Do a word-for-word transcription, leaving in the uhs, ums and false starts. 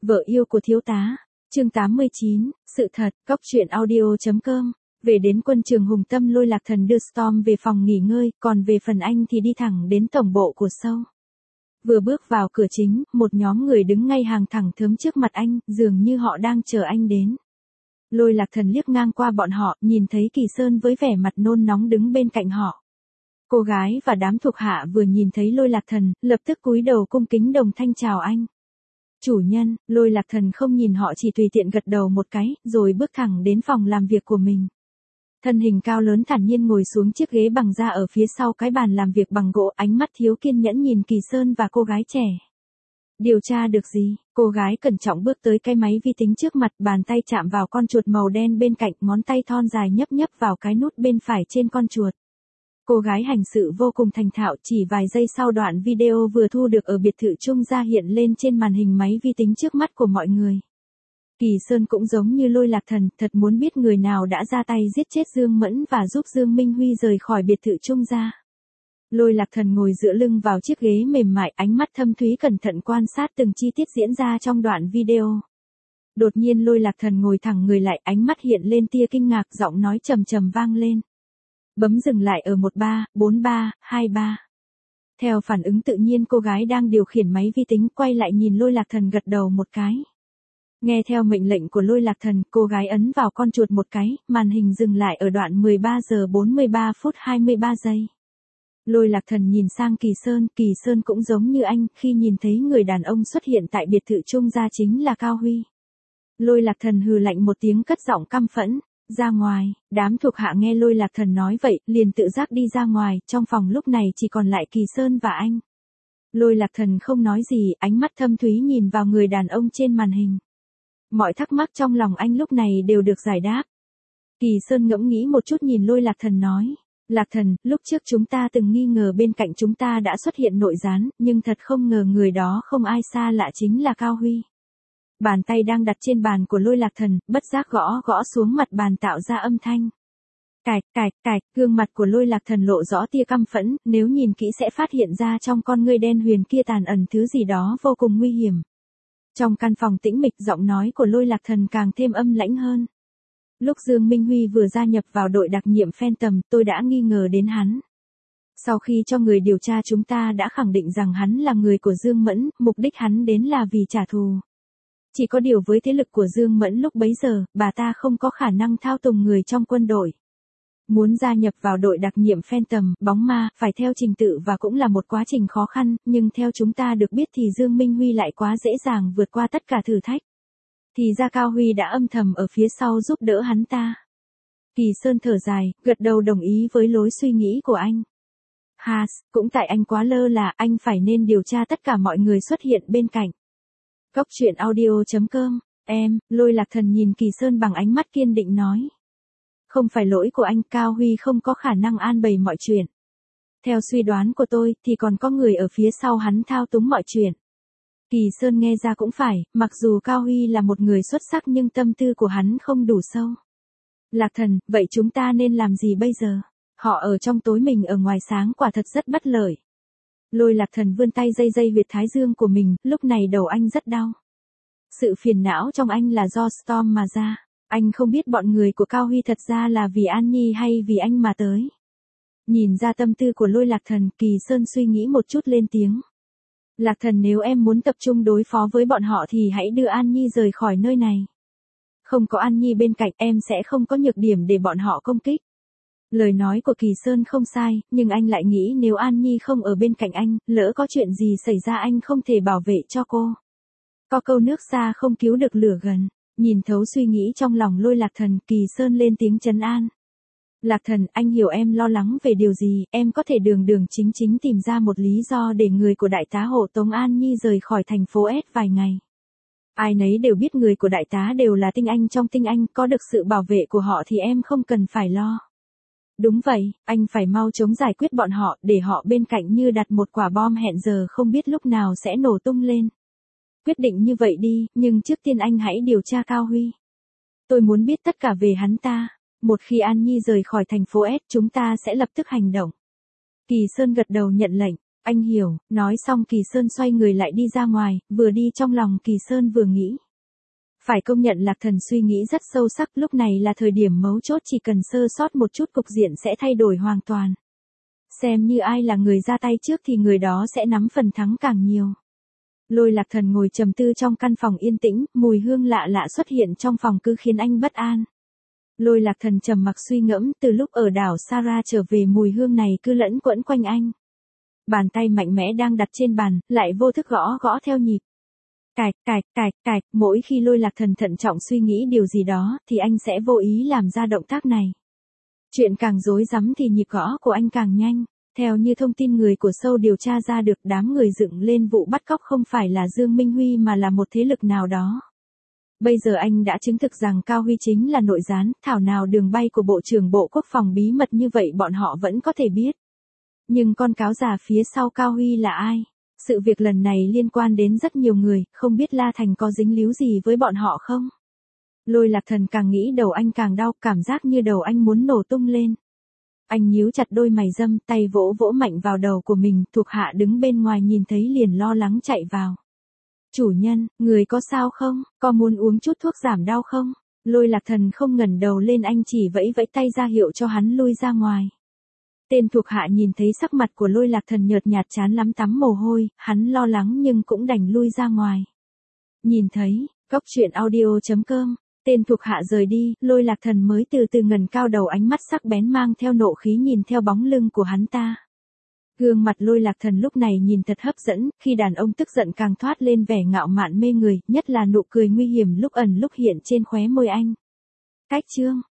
Vợ yêu của thiếu tá. Chương tám mươi chín, sự thật, góc truyện audio.com. Về đến quân trường Hùng Tâm, Lôi Lạc Thần đưa Storm về phòng nghỉ ngơi, còn về phần anh thì đi thẳng đến tổng bộ của show. Vừa bước vào cửa chính, một nhóm người đứng ngay hàng thẳng thớm trước mặt anh, dường như họ đang chờ anh đến. Lôi Lạc Thần liếc ngang qua bọn họ, nhìn thấy Kỳ Sơn với vẻ mặt nôn nóng đứng bên cạnh họ. Cô gái và đám thuộc hạ vừa nhìn thấy Lôi Lạc Thần, lập tức cúi đầu cung kính đồng thanh chào anh. Chủ nhân. Lôi Lạc Thần không nhìn họ, chỉ tùy tiện gật đầu một cái, rồi bước thẳng đến phòng làm việc của mình. Thân hình cao lớn thản nhiên ngồi xuống chiếc ghế bằng da ở phía sau cái bàn làm việc bằng gỗ, ánh mắt thiếu kiên nhẫn nhìn Kỳ Sơn và cô gái trẻ. Điều tra được gì? Cô gái cẩn trọng bước tới cái máy vi tính trước mặt, bàn tay chạm vào con chuột màu đen bên cạnh, ngón tay thon dài nhấp nhấp vào cái nút bên phải trên con chuột. Cô gái hành sự vô cùng thành thạo, chỉ vài giây sau đoạn video vừa thu được ở biệt thự Trung Gia hiện lên trên màn hình máy vi tính trước mắt của mọi người. Kỳ Sơn cũng giống như Lôi Lạc Thần, thật muốn biết người nào đã ra tay giết chết Dương Mẫn và giúp Dương Minh Huy rời khỏi biệt thự Trung Gia. Lôi Lạc Thần ngồi dựa lưng vào chiếc ghế mềm mại, ánh mắt thâm thúy cẩn thận quan sát từng chi tiết diễn ra trong đoạn video. Đột nhiên Lôi Lạc Thần ngồi thẳng người lại, ánh mắt hiện lên tia kinh ngạc, giọng nói trầm trầm vang lên. Bấm dừng lại ở một ba, bốn ba, hai ba. Theo phản ứng tự nhiên, cô gái đang điều khiển máy vi tính quay lại nhìn Lôi Lạc Thần gật đầu một cái. Nghe theo mệnh lệnh của Lôi Lạc Thần, cô gái ấn vào con chuột một cái, màn hình dừng lại ở đoạn mười ba giờ bốn mươi ba phút hai mươi ba giây. Lôi Lạc Thần nhìn sang Kỳ Sơn, Kỳ Sơn cũng giống như anh, khi nhìn thấy người đàn ông xuất hiện tại biệt thự Trung Gia chính là Cao Huy. Lôi Lạc Thần hừ lạnh một tiếng, cất giọng căm phẫn. Ra ngoài. Đám thuộc hạ nghe Lôi Lạc Thần nói vậy, liền tự giác đi ra ngoài, trong phòng lúc này chỉ còn lại Kỳ Sơn và anh. Lôi Lạc Thần không nói gì, ánh mắt thâm thúy nhìn vào người đàn ông trên màn hình. Mọi thắc mắc trong lòng anh lúc này đều được giải đáp. Kỳ Sơn ngẫm nghĩ một chút nhìn Lôi Lạc Thần nói. Lạc Thần, lúc trước chúng ta từng nghi ngờ bên cạnh chúng ta đã xuất hiện nội gián, nhưng thật không ngờ người đó không ai xa lạ chính là Cao Huy. Bàn tay đang đặt trên bàn của Lôi Lạc Thần, bất giác gõ gõ xuống mặt bàn tạo ra âm thanh. Cạch, cạch, cạch, gương mặt của Lôi Lạc Thần lộ rõ tia căm phẫn, nếu nhìn kỹ sẽ phát hiện ra trong con ngươi đen huyền kia tàn ẩn thứ gì đó vô cùng nguy hiểm. Trong căn phòng tĩnh mịch, giọng nói của Lôi Lạc Thần càng thêm âm lãnh hơn. Lúc Dương Minh Huy vừa gia nhập vào đội đặc nhiệm Phantom, tôi đã nghi ngờ đến hắn. Sau khi cho người điều tra, chúng ta đã khẳng định rằng hắn là người của Dương Mẫn, mục đích hắn đến là vì trả thù. Chỉ có điều với thế lực của Dương Mẫn lúc bấy giờ, bà ta không có khả năng thao túng người trong quân đội. Muốn gia nhập vào đội đặc nhiệm Phantom, bóng ma, phải theo trình tự và cũng là một quá trình khó khăn, nhưng theo chúng ta được biết thì Dương Minh Huy lại quá dễ dàng vượt qua tất cả thử thách. Thì ra Cao Huy đã âm thầm ở phía sau giúp đỡ hắn ta. Kỳ Sơn thở dài, gật đầu đồng ý với lối suy nghĩ của anh. Has, cũng tại anh quá lơ là, anh phải nên điều tra tất cả mọi người xuất hiện bên cạnh. Góc truyện audio.com. Em. Lôi Lạc Thần nhìn Kỳ Sơn bằng ánh mắt kiên định nói. Không phải lỗi của anh, Cao Huy không có khả năng an bày mọi chuyện. Theo suy đoán của tôi, thì còn có người ở phía sau hắn thao túng mọi chuyện. Kỳ Sơn nghe ra cũng phải, mặc dù Cao Huy là một người xuất sắc nhưng tâm tư của hắn không đủ sâu. Lạc Thần, vậy chúng ta nên làm gì bây giờ? Họ ở trong tối, mình ở ngoài sáng, quả thật rất bất lợi. Lôi Lạc Thần vươn tay dây dây huyệt thái dương của mình, lúc này đầu anh rất đau. Sự phiền não trong anh là do Storm mà ra. Anh không biết bọn người của Cao Huy thật ra là vì An Nhi hay vì anh mà tới. Nhìn ra tâm tư của Lôi Lạc Thần, Kỳ Sơn suy nghĩ một chút lên tiếng. Lạc Thần, nếu em muốn tập trung đối phó với bọn họ thì hãy đưa An Nhi rời khỏi nơi này. Không có An Nhi bên cạnh, em sẽ không có nhược điểm để bọn họ công kích. Lời nói của Kỳ Sơn không sai, nhưng anh lại nghĩ nếu An Nhi không ở bên cạnh anh, lỡ có chuyện gì xảy ra anh không thể bảo vệ cho cô. Có câu nước xa không cứu được lửa gần. Nhìn thấu suy nghĩ trong lòng Lôi Lạc Thần, Kỳ Sơn lên tiếng trấn an. Lạc Thần, anh hiểu em lo lắng về điều gì, em có thể đường đường chính chính tìm ra một lý do để người của đại tá hộ tống An Nhi rời khỏi thành phố S vài ngày. Ai nấy đều biết người của đại tá đều là tinh anh trong tinh anh, có được sự bảo vệ của họ thì em không cần phải lo. Đúng vậy, anh phải mau chóng giải quyết bọn họ, để họ bên cạnh như đặt một quả bom hẹn giờ không biết lúc nào sẽ nổ tung lên. Quyết định như vậy đi, nhưng trước tiên anh hãy điều tra Cao Huy. Tôi muốn biết tất cả về hắn ta. Một khi An Nhi rời khỏi thành phố S, chúng ta sẽ lập tức hành động. Kỳ Sơn gật đầu nhận lệnh. Anh hiểu, nói xong Kỳ Sơn xoay người lại đi ra ngoài, vừa đi trong lòng Kỳ Sơn vừa nghĩ. Phải công nhận Lạc Thần suy nghĩ rất sâu sắc, lúc này là thời điểm mấu chốt, chỉ cần sơ sót một chút cục diện sẽ thay đổi hoàn toàn. Xem như ai là người ra tay trước thì người đó sẽ nắm phần thắng càng nhiều. Lôi Lạc Thần ngồi trầm tư trong căn phòng yên tĩnh, mùi hương lạ lạ xuất hiện trong phòng cứ khiến anh bất an. Lôi Lạc Thần trầm mặc suy ngẫm, từ lúc ở đảo Sarah trở về mùi hương này cứ lẫn quẩn quanh anh. Bàn tay mạnh mẽ đang đặt trên bàn, lại vô thức gõ gõ theo nhịp. Cạch, cạch, cạch, cạch, mỗi khi Lôi Lạc Thần thận trọng suy nghĩ điều gì đó, thì anh sẽ vô ý làm ra động tác này. Chuyện càng rối rắm thì nhịp gõ của anh càng nhanh. Theo như thông tin người của Seoul điều tra ra được, đám người dựng lên vụ bắt cóc không phải là Dương Minh Huy mà là một thế lực nào đó. Bây giờ anh đã chứng thực rằng Cao Huy chính là nội gián, thảo nào đường bay của Bộ trưởng Bộ Quốc phòng bí mật như vậy bọn họ vẫn có thể biết. Nhưng con cáo già phía sau Cao Huy là ai? Sự việc lần này liên quan đến rất nhiều người, không biết La Thành có dính líu gì với bọn họ không? Lôi Lạc Thần càng nghĩ đầu anh càng đau, cảm giác như đầu anh muốn nổ tung lên. Anh nhíu chặt đôi mày râm, tay vỗ vỗ mạnh vào đầu của mình, thuộc hạ đứng bên ngoài nhìn thấy liền lo lắng chạy vào. Chủ nhân, người có sao không, có muốn uống chút thuốc giảm đau không? Lôi Lạc Thần không ngẩng đầu lên, anh chỉ vẫy vẫy tay ra hiệu cho hắn lui ra ngoài. Tên thuộc hạ nhìn thấy sắc mặt của Lôi Lạc Thần nhợt nhạt chán lắm tắm mồ hôi, hắn lo lắng nhưng cũng đành lui ra ngoài. Nhìn thấy, cóc truyện audio chấm com. Tên thuộc hạ rời đi, Lôi Lạc Thần mới từ từ ngẩng cao đầu, ánh mắt sắc bén mang theo nộ khí nhìn theo bóng lưng của hắn ta. Gương mặt Lôi Lạc Thần lúc này nhìn thật hấp dẫn, khi đàn ông tức giận càng thoát lên vẻ ngạo mạn mê người, nhất là nụ cười nguy hiểm lúc ẩn lúc hiện trên khóe môi anh. Cách chương